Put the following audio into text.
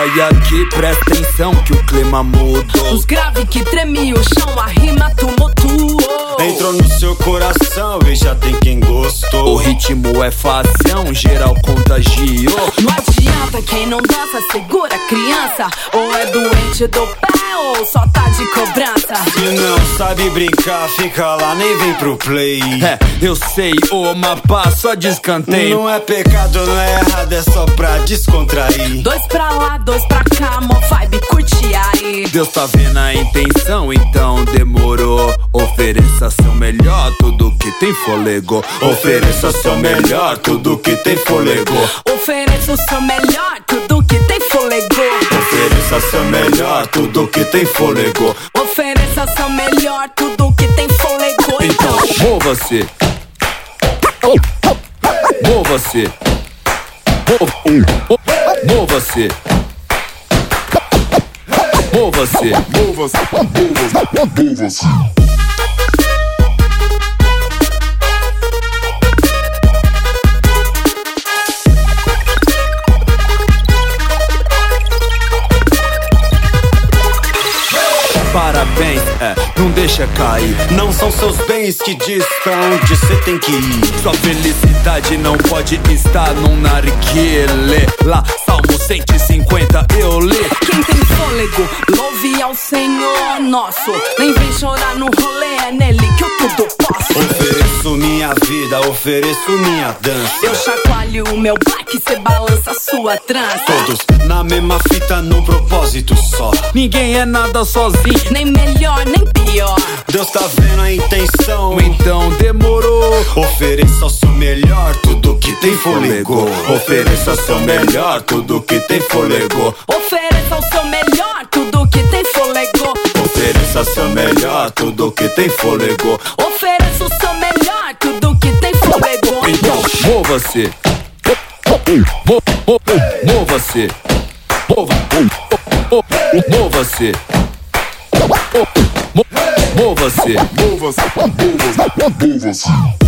Olha aqui, presta atenção que o clima mudou. Os graves que treme o chão, a rima tumultuou. Entrou no seu coração e já tem quem gostou. O ritmo é facião, geral contagiou. Não adianta, quem não dança segura a criança. Ou é doente do pé ou só tá de cobrança. Se não sabe brincar, fica lá, nem vem pro play. É, eu sei, ô Mapá, só descantei. Não é pecado, não é errado, é só pra descontrair. 2 pra lá, 2 pra cá, mó vibe, curte aí. Deus tá vendo a intenção, então demorou. Ofereça seu melhor, tudo que tem fôlego. Ofereça seu melhor, tudo que tem fôlego. Ofereça o seu melhor, tudo que tem fôlego. Ofereça seu melhor, tudo que tem fôlego. Ofereça seu melhor, tudo que tem fôlego. Então, mova-se. Mova-se. Mova-se. Mova-se. Mova-se. Parabéns, não deixa cair. Não são seus bens que diz pra onde cê tem que ir. Sua felicidade não pode estar num narguilé. Lá, Salmo 150 eu li. Quem tem fôlego, louve ao Senhor nosso. Nem vem chorar no rolê, é nele que eu tudo posso. Ofereço minha vida, ofereço minha dança. Eu chacoalho o meu black, cê balança a sua trança. Todos na mesma fita, num propósito só. Ninguém é nada sozinho, nem melhor, nem pior. Deus tá vendo a intenção, então demorou. Ofereça o seu melhor, tudo que tem fôlego. Ofereça o seu melhor, tudo que tem fôlego. Ofereça o seu melhor, tudo que tem fôlego. Ofereça seu melhor, tudo que tem fôlego. Ofereça o seu melhor, tudo que tem fôlego. Então, mova-se. Mova-se. Mova-se. Mova-se. Mova-se.